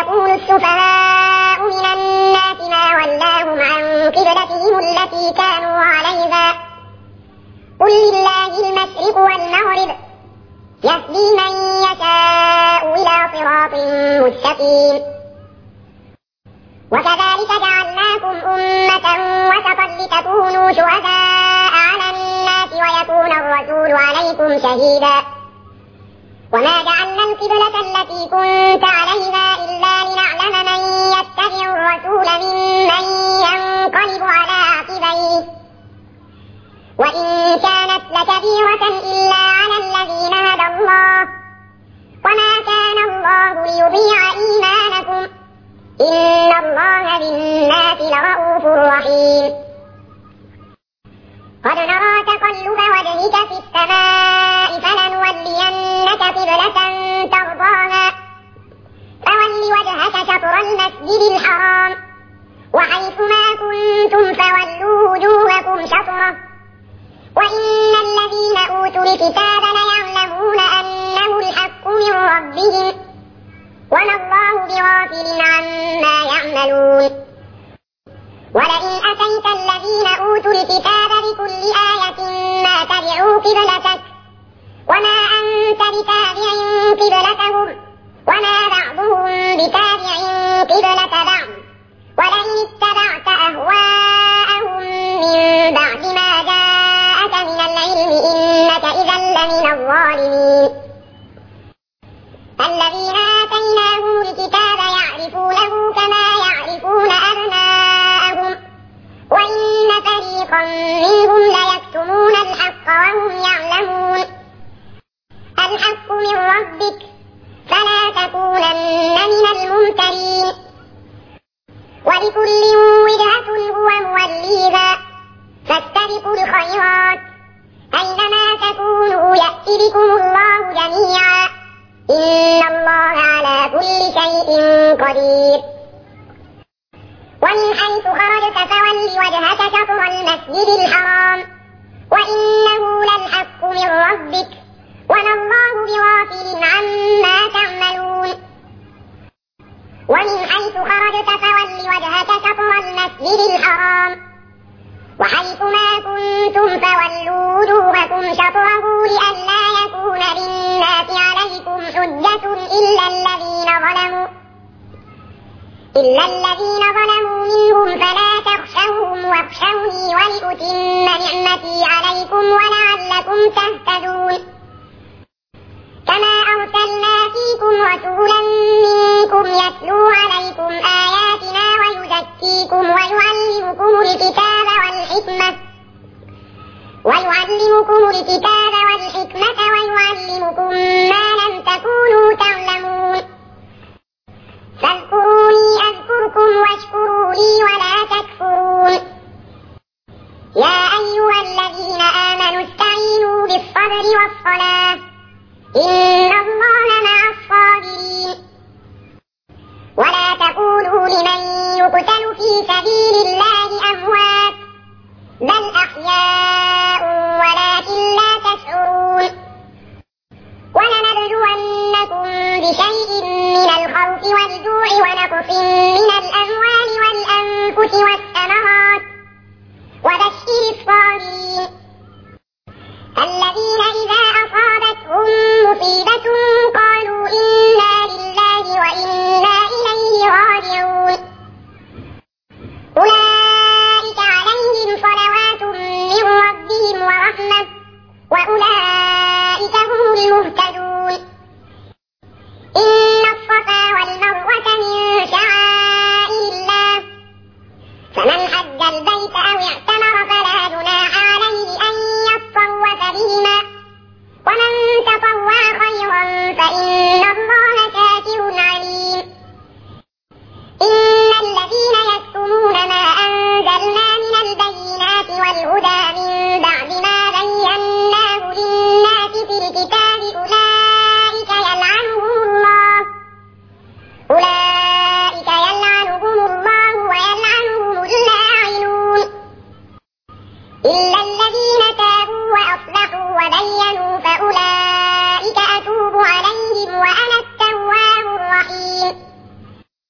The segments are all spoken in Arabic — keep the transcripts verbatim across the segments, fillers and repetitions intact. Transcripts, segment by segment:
يقول السفهاء من الناس ما ولاهم عن قبلتهم التي كانوا عليها قل لله المشرق والمغرب يهدي من يشاء إلى صراط مستقيم. وكذلك جعلناكم أمة وسطا لتكونوا شهداء على الناس ويكون الرسول عليكم شهيدا. وما جعلنا القبلة التي كنت عليها إلا لنعلم من يتبع الرسول ممن ينقلب على عقبيه وإن كانت لكبيرة إلا على الذين هدى الله وما كان الله ليضيع إيمانكم إن الله بالناس لرءوف رحيم. قد نرى تقلب وجهك في السماء فلنولينك قبلة ترضاها فول وجهك شطر المسجد الحرام وحيث ما كنتم فولوا وجوهكم شطره وإن الذين أوتوا الكتاب ليعلمون أنه الحق من ربهم وما الله بغافل عما يعملون. ولئن أتيت الذين أوتوا الكتاب بكل آية ما تبعوا قبلتك وما أنت بتابع قبلتهم وما بعضهم بتابع قبلة بعض ولئن اتبعت أهواءهم من بعد ما جاءك من العلم إنك إذا لمن الظالمين. الذين آتيناهم الكتاب يعرفونه كما يعرفون أبناءهم وإن فريقا منهم ليكتمون الحق وهم يعلمون. الحق من ربك فلا تكونن من الممترين. ولكل وجهة هو موليها فاستبقوا الخيرات أينما تكونوا يأتي بكم الله جميعا إن الله على كل شيء قدير. ومن حيث خرجت فول وجهك شطر المسجد الحرام وإنه للحق من ربك وما الله بغافل عما تعملون. ومن حيث خرجت فول وجهك شطر المسجد الحرام وحيث ما كنتم فولوا وجوهكم شطره لئلا يكون للناس عليكم حجة إلا الذين ظلموا إلا الذين ظلموا منهم فلا تخشوهم واخشوني ولأتم نعمتي عليكم ولعلكم تهتدون. كما أرسلنا فيكم رسولا منكم يتلو عليكم آياتنا ويزكيكم ويعلمكم الكتاب والحكمة ويعلمكم الكتاب والحكمة ويعلمكم ما لم تكونوا تعلمون. فاذكروني أذكركم واشكروا لي ولا تكفرون. يا أيها الذين آمنوا استعينوا بالصبر والصلاة إن الله مع الصابرين. ولا تقولوا لمن يقتل في سبيل الله أموات بل أحياء ولكن لا تشعرون. ولنبلونكم بشيء من الخوف والجوع ونقص من الأموال والأنفس والثمرات وبشر الصابرين الذين إذا أصابتهم مصيبة قالوا إنا لله وإنا إليه راجعون. أولئك عليهم صلوات من ربهم ورحمة وأولئك هم المهتدون. إن الصفا والمروة من شعائر الله فمن حج البيت أو اعتمر فلا جناح عليه أن يطوف بهما ومن تطوع خيرا فإن الله شاكر عليم. إن الذين يكتمون ما أنزلنا من البينات والهدى من بعد ما بيناه للناس في الكتاب أولئك يلعنهم الله أولئك يلعنهم الله ويلعنهم اللاعنون إلا الذين تابوا وأصلحوا وبينوا فأولئك أتوب عليهم وأنا التواب الرحيم.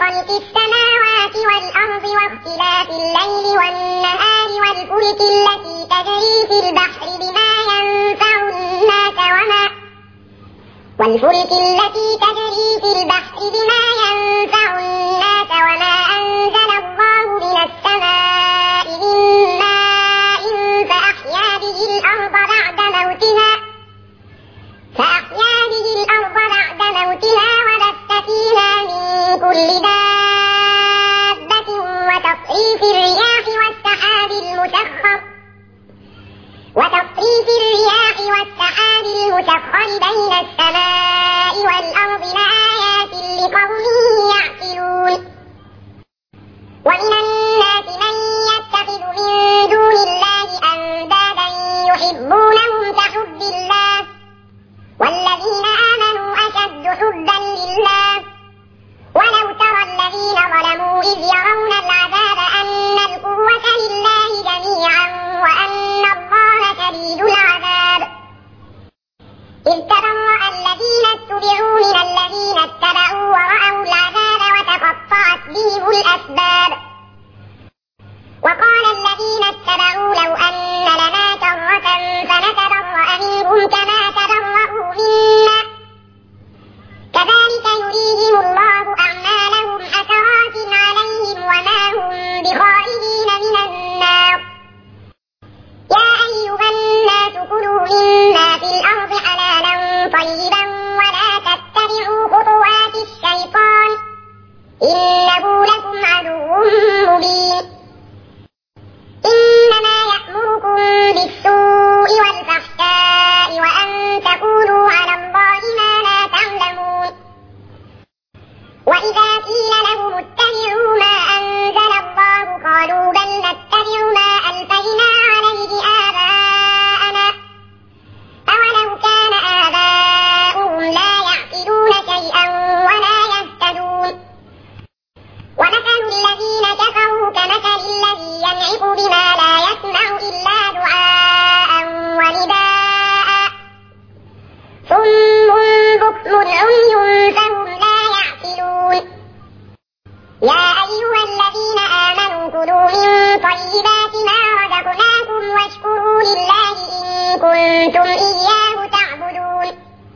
خلق السماوات والأرض واختلاف الليل والنهار والفلك التي تجري في البحر بما ينفع الناس وما والفلك التي تجري في البحر بما ينفع الناس وما أنزل الله من السماء من ماء فأحيا به الأرض بعد موتها فأحيا به الأرض بعد موتها وبث فيها من كل دابة وتصريف الرياح والسحاب المسخر وتصريف الرياح والسحاب المسخر بين السماء والأرض لآيات لقوم يعقلون. ومن الناس من يتخذ من دون الله أندادا يحبونهم كحب الله والذين آمنوا أشد حبا لله ولو ترى الذين ظلموا إذ يرون العذاب أن القوة لله جميعا وأن الله شديد العذاب إذ تبرأ الذين اتبعوا من الذين اتبعوا ورأوا العذاب وتقطعت بهم الأسباب وقال الذين اتبعوا لو أن لنا كرة فنتبرأ منهم كما تبرأوا منا كذلك يريهم الله أعمالهم حسرات عليهم وما هم بخارجين من النار. يا أيها الناس كلوا مما في الأرض حلالا طيبا ولا تتبعوا خطوات الشيطان إنه لكم عدو مبين. إنما يأمركم بالسوء والفحشاء وأن تقولوا على الله ما لا تعلمون. وإذا قيل لهم اتبعوا ما أنزل الله قالوا بل نتبع ما ألفينا عليه آباءنا أولو كان آباؤهم لا يعقلون شيئا ولا يهتدون. ومثل الذين كفروا كمثل الذي ينعق بما لا يسمع إلا دعاء ونداء صم بكم عمي فهم لا يعقلون. يا أيها الذين آمنوا كلوا من طيبات ما رزقناكم واشكروا لله إن كنتم إياه تعبدون.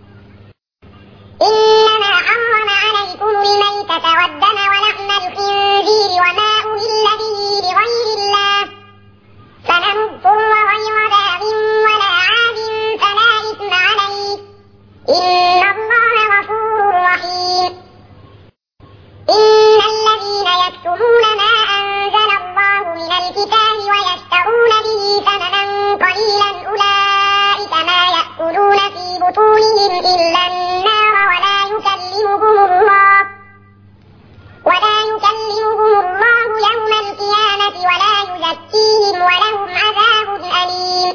إنما حرم عليكم الميتة والدم ولحم الخنزير وما أهل به لغير الله فمن اضطر غير باغ ولا عاد فلا إثم عليه إن الله غفور رحيم. إن الذين يكتمون ما أنزل الله من الكتاب ويشترون به ثمنا قليلا أولئك ما يأكلون في بطونهم إلا النار ولا يكلمهم الله ولا يكلمهم الله يوم القيامة ولا يزكيهم ولهم عذاب أليم.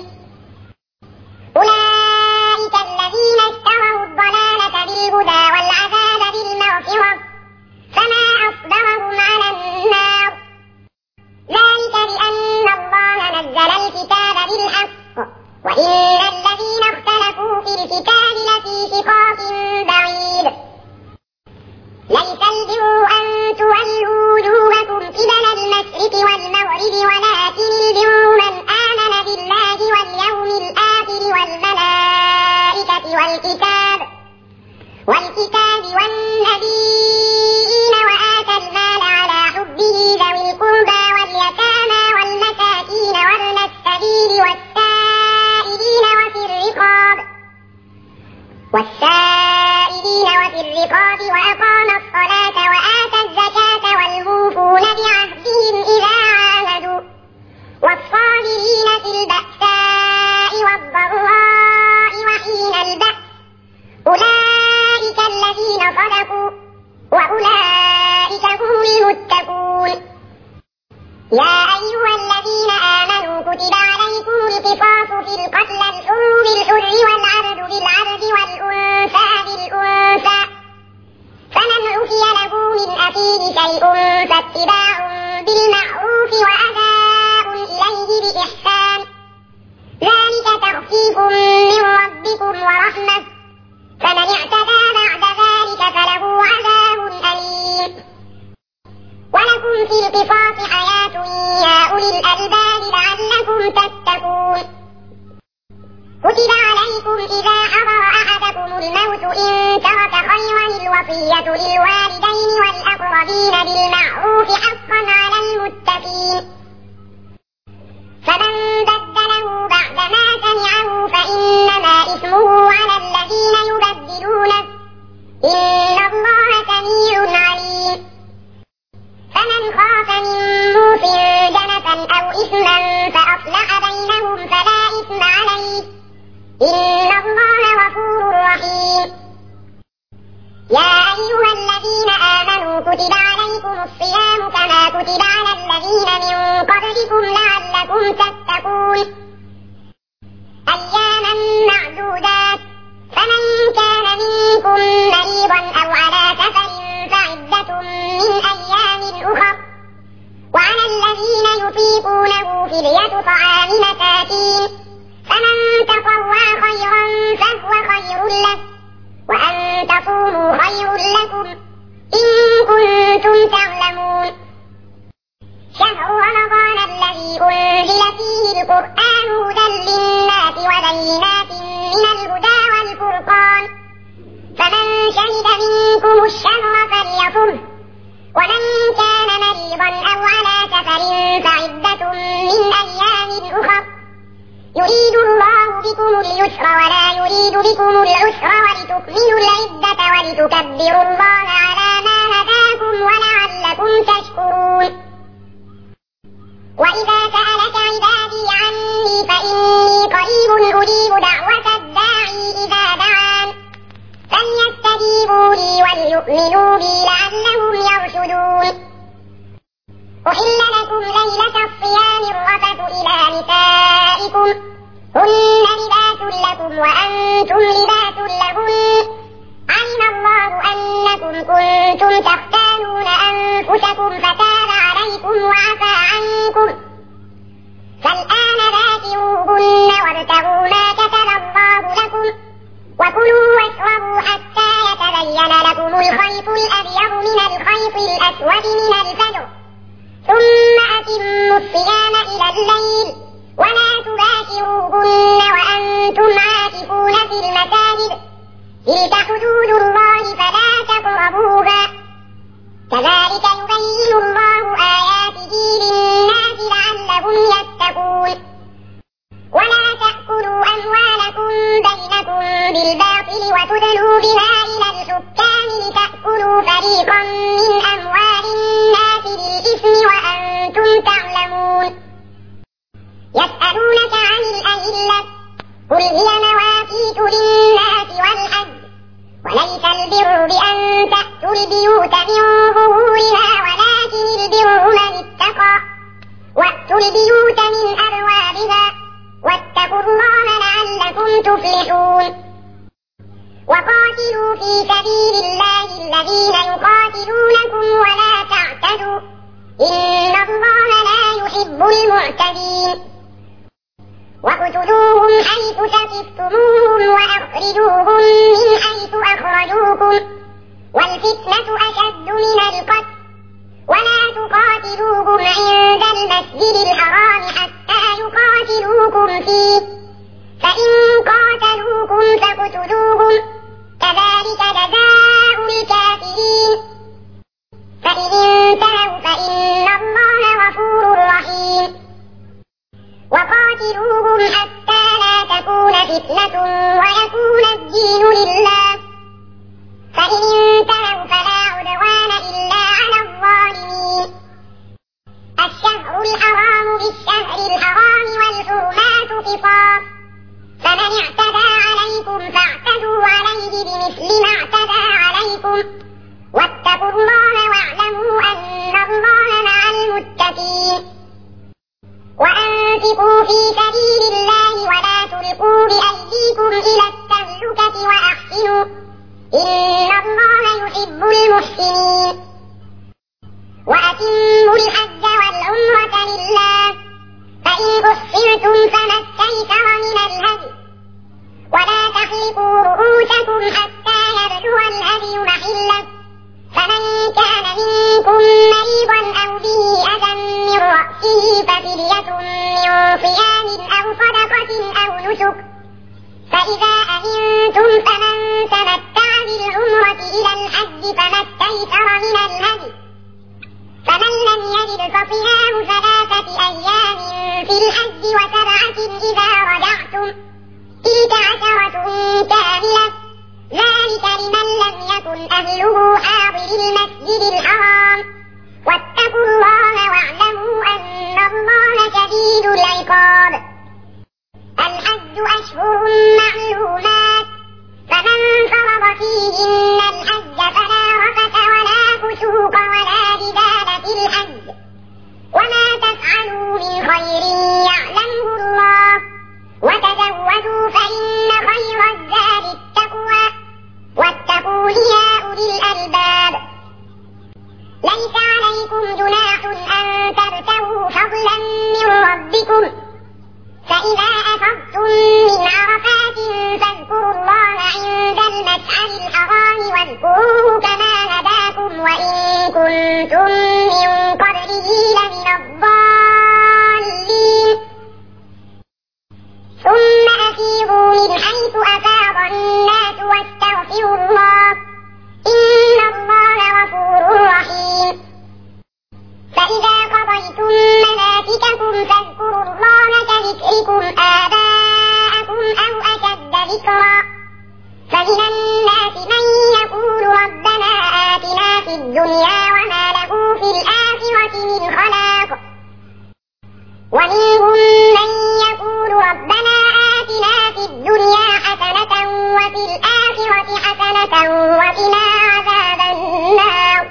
أولئك الذين اشتروا الضلالة بالهدى والعذاب بالمغفرة فما أصبرهم على النار ذلك بأن الله نزل الكتاب بالحق وإن الذين اختلفوا في الكتاب لفي شقاق بعيد. ليس البر أن تولوا وجوهكم قبل المشرق والمغرب ولكن البر من آمن بالله واليوم الآخر والملائكة والكتاب والكتاب والنبيين وآتى المال على حبه ذوي القربى واليتامى والمساكين وابن السبيل والسائلين وفي الرقاب والسائلين وفي الرقاب وأقام الصلاة وآتى الزكاة والموفون بعهدهم إذا عاهدوا والصابرين في البأساء والضراء وحين البأس أولئك الذين صدقوا وأولئك هم المتقون. يا أيها الذين آمنوا كتب عليكم القصاص في القتلى الحر بالحر والعبد بالعبد والأنثى بالأنثى فمن عفي له من أخيه شيء فاتباع بالمعروف وأداء إليه بإحسان ذلك تخفيف من ربكم ورحمة فمن اعتدى بعد ذلك فله عذاب أليم. الوصية للوالدين والأقربين بالمعروف حقا على المتقين. فمن بدله بعدما سمعه فإنما إثمه على الذين يبدلونه إن الله سميع عليم. فمن خاف من موص جنفا أو إثما فأصلح بينهم فلا إثم عليه إن الله غفور رحيم. يا أيها الذين آمنوا كتب عليكم الصيام كما كتب على الذين من قبلكم لعلكم تتقون أياما معدودات فمن كان منكم مريضا أو على سفر فعدة من أيام أخر وعلى الذين يطيقونه فدية طعام مساكين فمن تطوع خيرا فهو خير له وأن تصوموا خير لكم إن كنتم تعلمون. شهر رمضان الذي أنزل فيه القرآن هدى للناس وبينات من الهدى والفرقان فمن شهد منكم الشهر فليصمه ومن كان مريضا أو على سفر فعدة من أيام أخر يريد الله بكم اليسر ولا يريد بكم العسر ولتكملوا العدة ولتكبروا الله على ما هداكم ولعلكم تشكرون. وإذا سألك عبادي عني فإني قريب أجيب دعوة الداعي إذا دعان فليستجيبوا لي وليؤمنوا بي لعلهم يرشدون. أحل لكم ليلة الصيام الرفث إلى نسائكم هن لباس لكم وأنتم لباس لهن علم الله أنكم كنتم تختانون أنفسكم فتاب عليكم وعفى عنكم فالآن باشروهن وابتغوا ما كتب الله لكم وكلوا واشربوا حتى يتبين لكم الخيط الأبيض من الخيط الأسود من الفجر ثم أتموا الصيام إلى الليل ولا تباشروهن وأنتم عاكفون في المساجد تلك حدود الله فلا تقربوها كذلك يبين الله آياته للناس لعلهم يتقون. ولا تأكلوا أموالكم بينكم بالباطل وتدلوا بها إلى الحكام لتأكلوا فريقا من أموال الناس بالإثم وأنتم تعلمون. يسألونك عن الأهلة قل هي مواقيت للناس والحج وليس البر بأن تأتوا البيوت من ظهورها ولكن البر من اتقى وأتوا البيوت من أبوابها واتقوا الله لعلكم تفلحون. وقاتلوا في سبيل الله الذين يقاتلونكم ولا تعتدوا إن الله لا يحب المعتدين. واقتلوهم حيث ثقفتموهم وأخرجوهم من حيث أخرجوكم والفتنة أشد من القتل ولا تقاتلوهم عند المسجد الحرام حتى يقاتلوكم فيه فإن قاتلوكم فاقتلوهم كذلك جزاء الكافرين فإن انتهوا فإن الله غفور رحيم. وقاتلوهم حتى لا تكون فتنة ويكون الدين لله فإن انتهوا فلا عدوان إلا على الظالمين. الشهر الحرام بالشهر الحرام والحرمات قصاص فمن اعتدى عليكم فاعتدوا عليه بمثل ما اعتدى عليكم واتقوا الله واعلموا أن الله مع المتقين. وأنفقوا في سبيل الله ولا تلقوا بأيديكم إلى التهلكة وأحسنوا إن الله يحب المحسنين. وأتموا الحج والعمرة لله فإن أحصرتم فما استيسر من الهدي ولا تحلقوا رؤوسكم حتى يبلغ الهدي محله فمن كان منكم مريضا أو به أذى من رأسه ففدية من صيام أو صدقة أو نسك فإذا أمنتم فمن تمتع بالعمرة إلى الحج فما استيسر من الهدي، فمن لم يجد فصيام ثلاثة أيام في الحج وسبعة إذا رجعتم، تلك عشرة كاملة، ذلك لمن لم يكن أهله حاضر المسجد الحرام، واتقوا الله واعلموا أن الله شديد العقاب. الحج أشهر معلومات، فمن فرض فيهن الحج فلا رفث ولا فسوق ولا جدال في الحج، وما تفعلوا من خير يعلمه الله، وتزودوا فإن خير الزاد التقوى، واتقوا يا أولي الألباب. ليس عليكم جناح أن تبتغوا فضلا من ربكم، فإذا أفضتم من عرفات فاذكروا الله عند المشعر الحرام واذكروه كما هداكم وإن كنتم من قبله لمن الضالين. ثم أفيضوا من حيث أفاض الناس واستغفروا الله، إن الله غفور رحيم. فإذا قضيتم مناسككم فاذكروا الله كذكركم آباءكم أو أشد ذكرا، فمن الناس من يقول ربنا آتنا في الدنيا وما له في الآخرة من خلاق، ومنهم من يقول ربنا آتنا في الدنيا حسنة وفي الآخرة حسنة وقنا عذاب النار،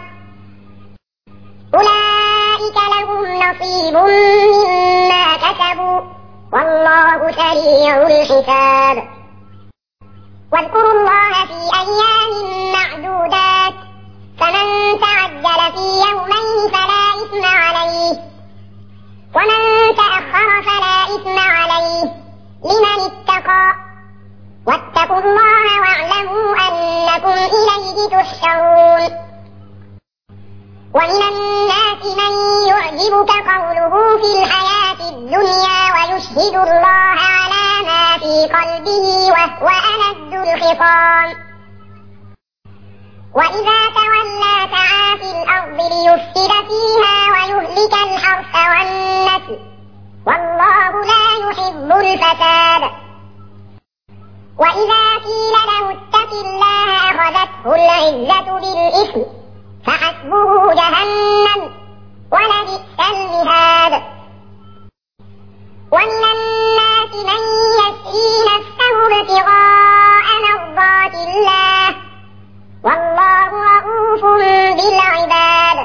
أولئك لهم نصيب مما كسبوا والله سريع الحساب. واذكروا الله في أيام معدودات، فمن تعجل في يومين فلا إثم عليه، ومن تأخر فلا إثم عليه لمن اتقى، واتقوا الله واعلموا أنكم إليه تحشرون. ومن الناس من يعجبك قوله في الحياة الدنيا ويشهد الله على ما في قلبه وهو ألد الخصام، وإذا تولى سعى في الأرض ليفسد فيها ويهلك الحرث والنسل، والله لا يحب الفساد. وإذا قيل له اتق الله أخذته العزة بالإثم فحسبه جهنم ولبئس المهاد. ومن الناس من يشري نفسه ابتغاء مرضات الله، والله رؤوف بالعباد.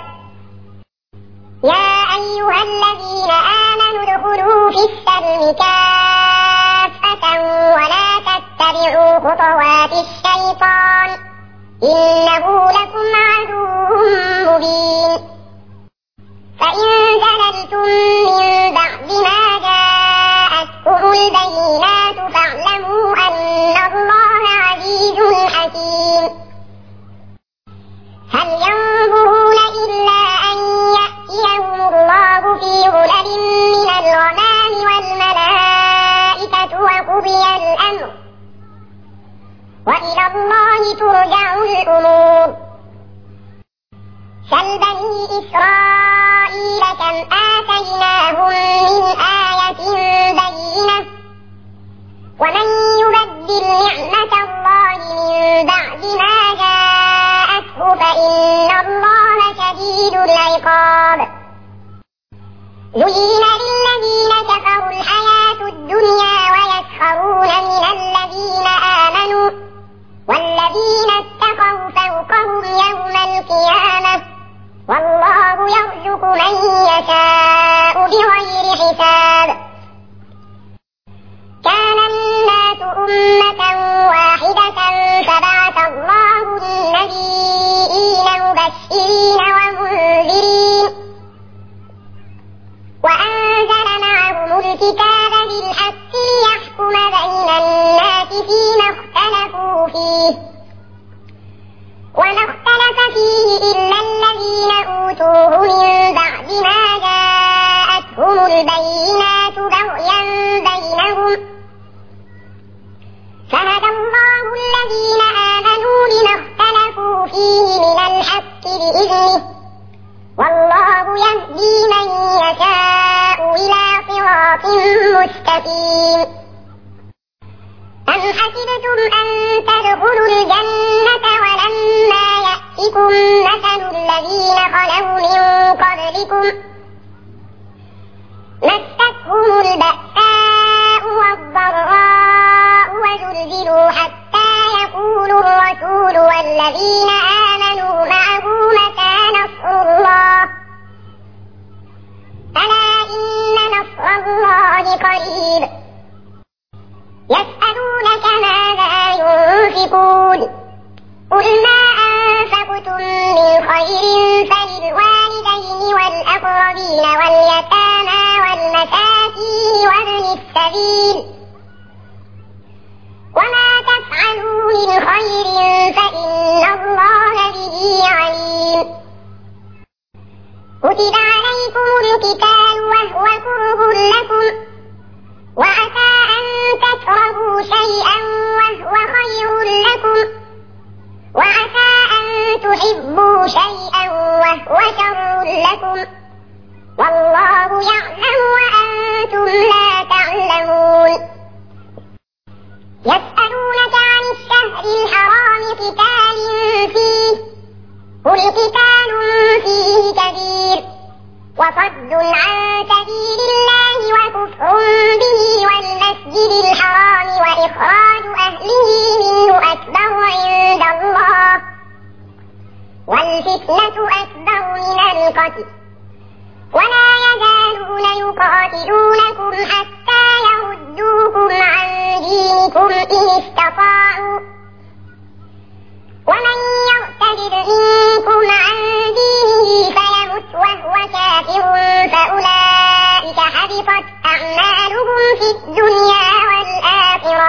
يا أيها الذين آمنوا ادخلوا في السلم كافة ولا تتبعوا خطوات الشيطان إنه لكم عدو مبين. فإن زللتم من بعد ما جاءتكم البينات فاعلموا أن الله عزيز حكيم. هل ينظرون إلا أن يأتيهم الله في ظلل من الغمام والملائكة وقضي الأمر وإلى الله ترجع الأمور. سل بني إسرائيل كم آتيناهم من آية بينة ومن يبدل نعمة الله من بعد ما جاءته فإن الله شديد العقاب. زين للذين كفروا الحياة الدنيا ويسخرون من الذين آمنوا والذين اتقوا فوقهم يوم القيامة والله يرزق من يشاء بغير حساب. كان الناس أمة واحدة فبعث الله النبيين مبشرين ومنذرين وأنزل معهم الكتاب بالحق ليحكم بين الناس فيما اختلفوا فيه وما اختلف فيه إلا الذين أوتوه من بعد ما جاءتهم البينات بغيا بينهم فهدى الله الذين آمنوا لما مستقيم. أم حسبتم أن تدخلوا الجنة ولما يأتكم مثل الذين خلوا من قبلكم مستهم البأساء والضراء وزلزلوا حتى يقول الرسول والذين آمنوا معه متى نصر الله ألا إن نصر الله قريب. يسألونك ماذا ينفقون قل ما أنفقتم من خير فللوالدين والأقربين واليتامى والمساكين وابن السبيل وما تفعلوا من خير فإن الله به عليم. كتب عليكم القتال وهو كره لكم وعسى أن تكرهوا شيئا وهو خير لكم وعسى أن تحبوا شيئا وهو شر لكم والله يعلم وأنتم لا تعلمون. يسألونك عن الشهر الحرام قتال فيه قل قتال فيه كبير وصد عن سبيل الله وكفر به والمسجد الحرام وإخراج أهله منه أكبر عند الله والفتنة أكبر من القتل ولا يزالون يقاتلونكم حتى يردوكم عن دينكم إن استطاعوا ومن يرتد منكم عن دينه فيمت وهو كافر فأولئك حبطت أعمالهم في الدنيا والآخرة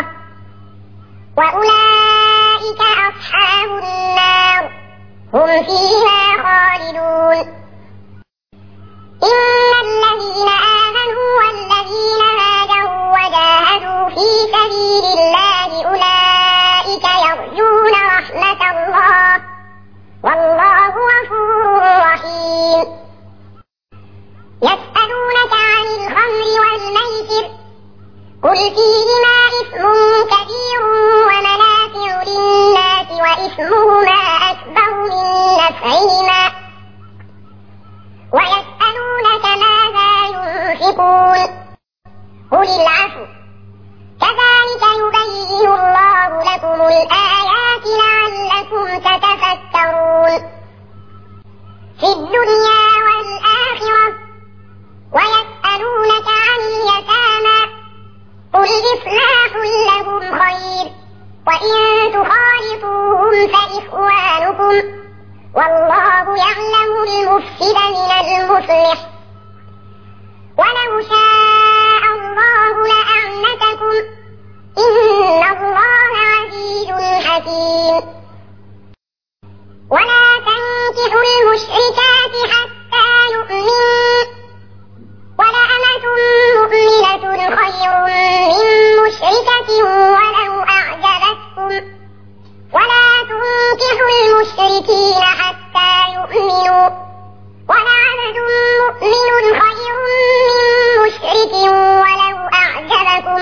وأولئك أصحاب النار هم فيها خالدون. إن الذين آمنوا والذين هاجروا وجاهدوا في سبيل الله أولئك يرجون رحمة الله والله غفور رحيم. يسألونك عن الخمر والميسر قل فيهما إثم كبير ومنافع للناس وإثمهما أكبر من نفعهما ويسألونك ماذا ينفقون قل العفو كذلك يبين الله لكم الآيات لعلكم تتفكرون. في الدنيا والآخرة ويسألونك عن اليتامى قل إصلاح لهم خير وإن تخالطوهم فإخوانكم والله يعلم المفسد من المصلح ولو شاء الله لأعنتكم إن الله عزيز حكيم. ولا تنكحوا المشركات حتى يؤمنوا ولأمة مؤمنة خير من مشركة ولو أعجبتكم ولا تنكحوا المشركين حتى يؤمنوا ولعبد مؤمن خير من مشرك ولو أعجبكم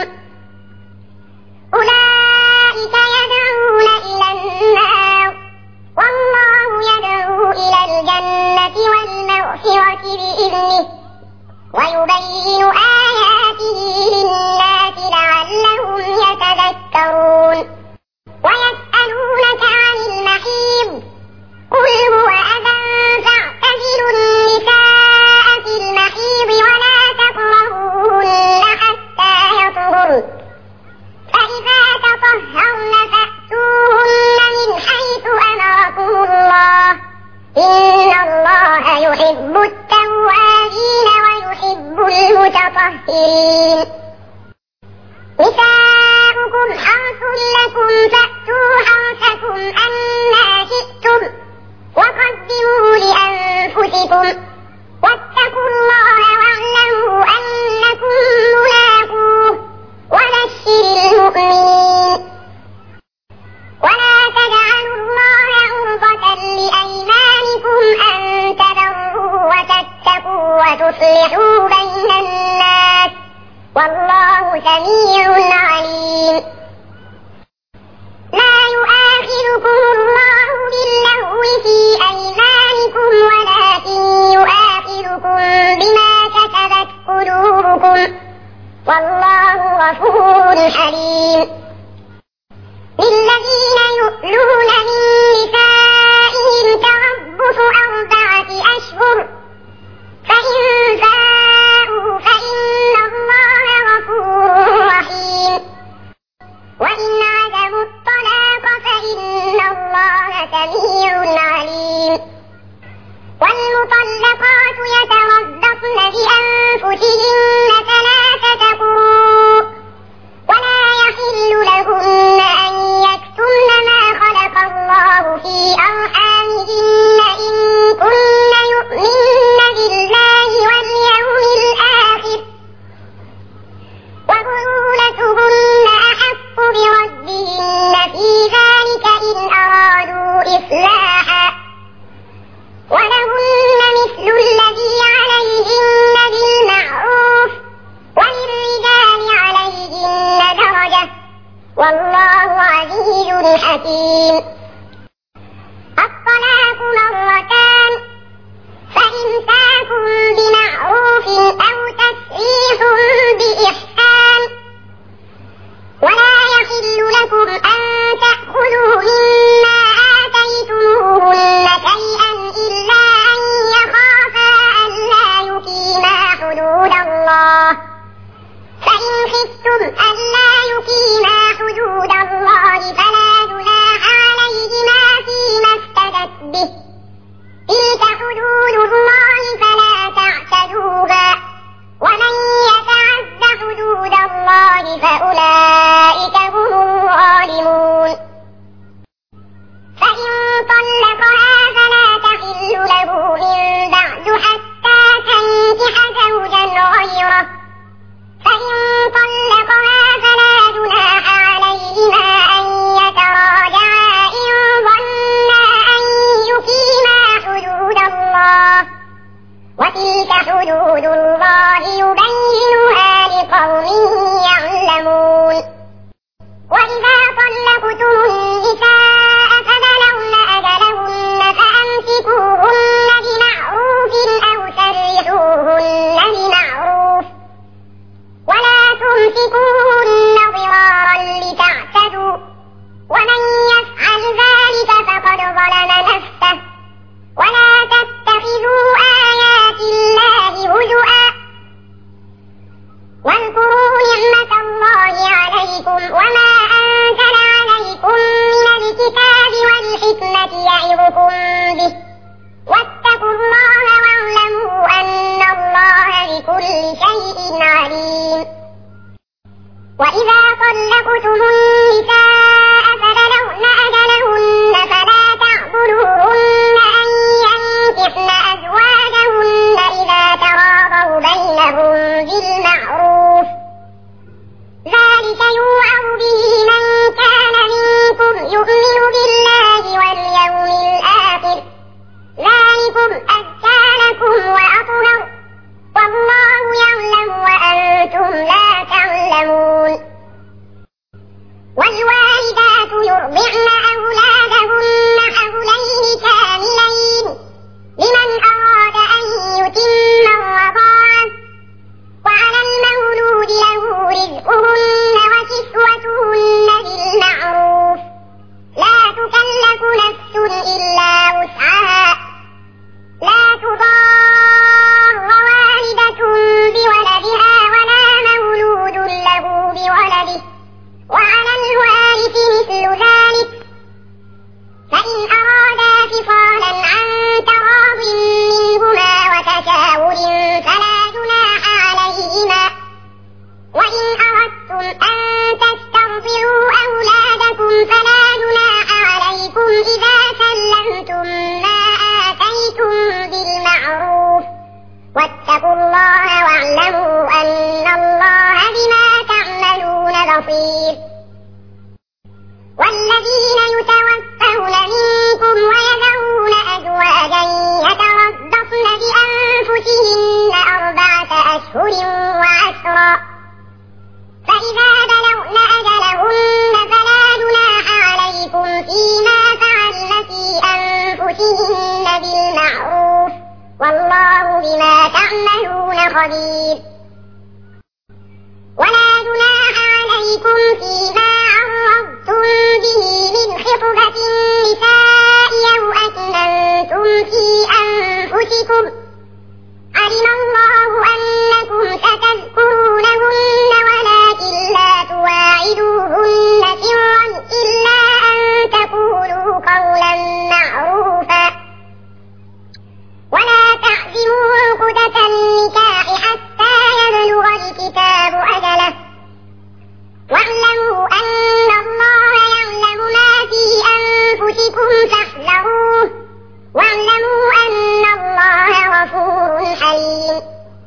أولئك يدعون إلى النار والله يدعو إلى الجنة والمغفرة بإذنه ويبين آياته للناس لعلهم يتذكرون. ويسألونك عن المحيض قل هو أذى فاعتزلوا النساء في المحيض ولا تقربوهن حتى يطهرن فإذا تطهرن فأتوهن من حيث أمركم الله إن الله يحب التوابين ويحب المتطهرين. نساؤكم حرث لكم فأتوا حرثكم أنى شئتم وقدموا لأنفسكم واتقوا الله واعلموا أنكم ملاقوه وبشر المؤمنين. ولا تجعلوا الله عرضة لأيمانكم أن تبروا وتتقوا وتصلحوا بين الناس والله سميع عليم. لا يؤاخذكم الله باللغو في أيمانكم ولكن يؤاخذكم بما كسبت قلوبكم والله غفور حليم. للذين يؤلون من نسائهم تربص أربعة أشهر فإن فاءوا فإن الله غفور رحيم. وإن عزموا الطلاق فإن الله سميع عليم. والمطلقات يتربصن بأنفسهن ثلاثة قروء ولا يحل لهن أن يكتمن ما خلق الله في أرحامهن إن كن يؤمن بالله واليوم الآخر وبعولتهن أحق بردهن في ذلك إن أرادوا إصلاحا ولهن مثل الذي عليهن بالمعروف وللرجال عليهن درجة والله عزيز حكيم. الطلاق مرتان فإمساك بمعروف أو تسريح بإحسان ولا يحل لكم أن تأخذوا مما آتيتموهن شيئا إلا أن يخافا ألا يقيما حدود الله فإن خفتم ألا يقيما حدود الله فلا جناح عليهما فيما افتدت به تلك حدود الله فلا تعتدوها ومن يتعد حدود الله فأولئك هم الظالمون. فإن طلقها فلا تحل له من بعد حتى تنكح زوجا غيره فإن طلقها فلا جناح عليهما أن يتراجعا إن ظنا أن يقيما حدود الله وتلك حدود الله يبينها لقوم يعلمون. وإذا طلقتم النساء فبلغن أجلهن فأمسكوهن بمعروف أو سرحوهن بمعروف ولا تمسكوهن ضرارا لتعتدوا ومن يفعل ذلك فقد ظلم نفسه ولا تتخذوا آيات الله هزؤا واذكروا نعمة الله عليكم وما أنزل عليكم من الكتاب والحكمة يعظكم به واتقوا الله واعلموا أن الله بكل شيء عليم. وإذا طلقتم النساء فبلغن أجلهن فلا تعضلوهن أن ينكحن أزواجهن إذا تراضوا بينهم بالمعروف ذلك يوعظ به من كان منكم يؤمن بالله واليوم الآخر ذلكم أزكى لكم وأطهر والله يعلم وأنتم لا تعلمون. والوالدات يرضعن أولادهن حولين كاملين لمن أراد أن يتم الرضاعة وعلى المولود له رزقهن وكسوتهن بالمعروف لا تكلف نفس إلا وسعها لا تضار بما تعملون خبير. ولا جناح عليكم فيما عرضتم به من خطبة النساء أو أكننتم في أنفسكم، علم الله أنكم ستذكرونهن ولكن لا تواعدوهن سرا إلا أن تقولوا قولا معروفا، ولا تعزموا عقدة النكاح حتى يبلغ الكتاب أجله، واعلموا أن الله يعلم ما في أنفسكم فاحذروه، واعلموا أن الله غفور حليم.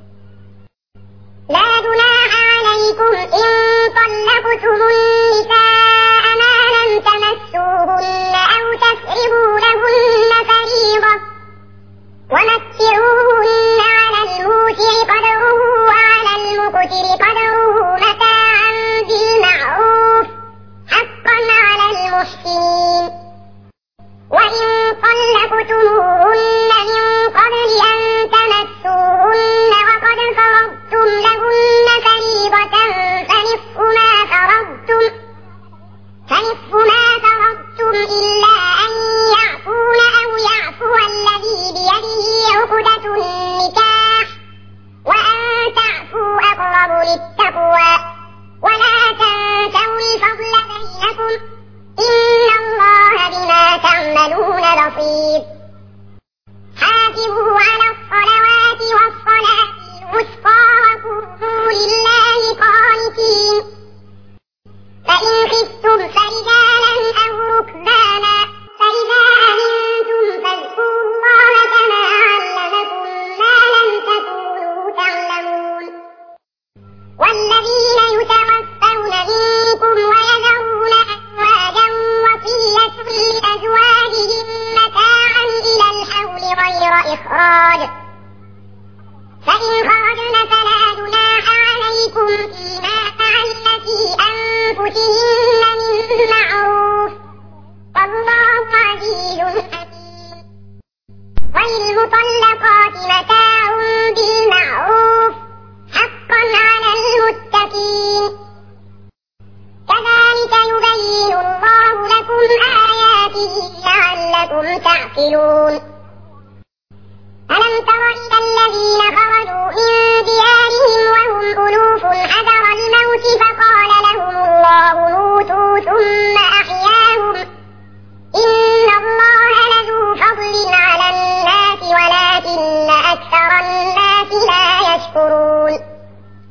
لا جناح عليكم إن طلقتم النساء ما لم تمسوهن أو تفرضوا لهن فريضة، ومتعوهن على الموسع قدره وعلى المقتر قدره متاعا بالمعروف حقا على المحسنين. وإن طلقتموهن من قبل أن تمسوهن وقد فرضتم لهن فريضة فنصف ما فرضتم فنصف ما فرضتم إلا أن يعفون أو يعفو الذي بيده عقدة النكاح، وأن تعفوا أقرب للتقوى، ولا تنسوا الفضل بينكم، إن الله بما تعملون بصير. حافظوا على الصلوات والصلاة الوسطى وقوموا لله قانتين. فإن خفتم فرجالا أو ركبانا فإذا أمنتم فاذكروا الله كما علمكم ما لم تكونوا تعلمون. والذين يتوفون منكم ويذرون أزواجا وصية لأزواجهم متاعا إلى الحول غير إخراج، فإن خرجن فلا جناح عليكم فيما فعلن في أنفسهن من معروف، والله عزيز حكيم. وللمطلقات متاع بالمعروف حقا على المتقين. كذلك يبين الله لكم آياته لعلكم تعقلون. ألم تر إلى الذين خرجوا من ديارهم وهم ألوف حذر الموت فقال لهم الله موتوا ثم أحياهم، إن الله لذو فضل على الناس ولكن أكثر الناس لا يشكرون.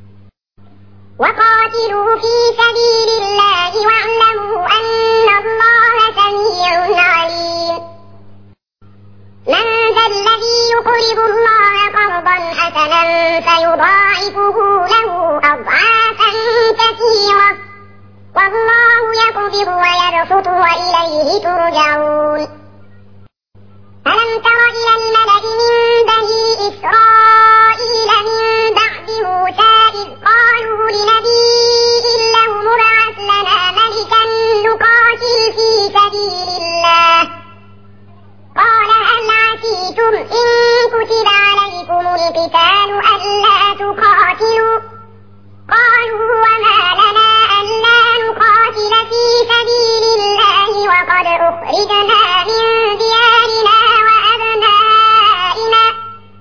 وقاتلوا في سبيل الله واعلموا أن الله سميع عليم. من ذا الذي يقرض الله قرضا حسنا فيضاعفه له أضعافا كثيرة، والله يقبض ويبسط وإليه ترجعون. ألم تر إلى الملأ من بني إسرائيل من بعد موسى إذ قالوا لنبي له ابعث لنا ملكا نقاتل في سبيل الله، قال هل عسيتم إن كتب عليكم القتال ألا تقاتلوا، قالوا وما لنا ألا نقاتل في سبيل الله وقد أخرجنا من ديارنا وأبنائنا،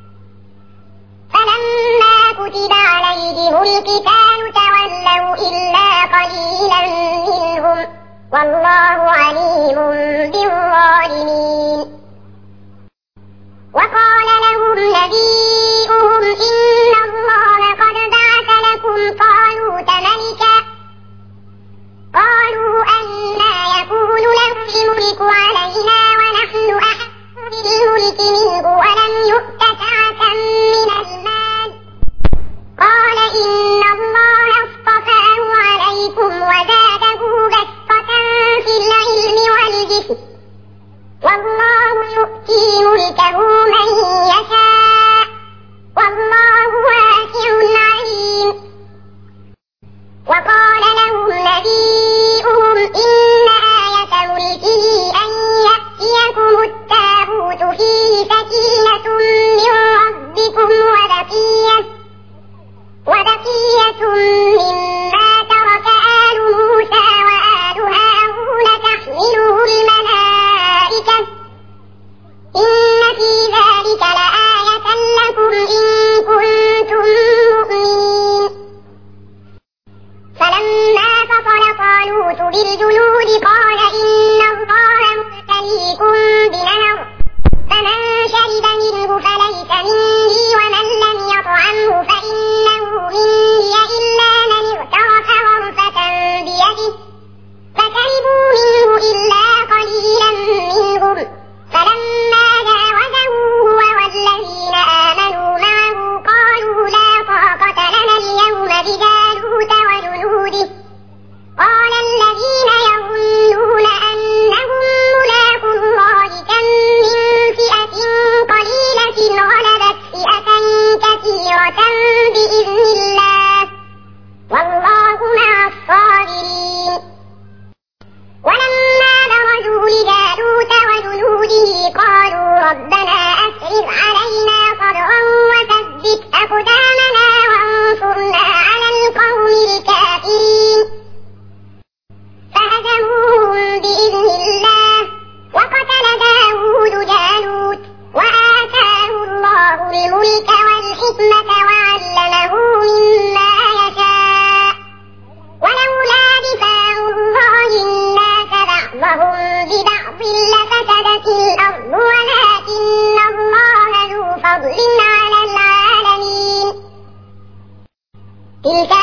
فلما كتب عليهم القتال تولوا إلا قليلا منهم، والله عليم بالظالمين. وقال لهم نبيهم إن الله قد بعث لكم طالوت ملكا، قالوا أنى يكون له الملك علينا ونحن أحق بالملك منه ولم يؤت سعة من المال، قال إن الله اصطفاه عليكم وزاده بسطة في العلم والجسم، والله تلك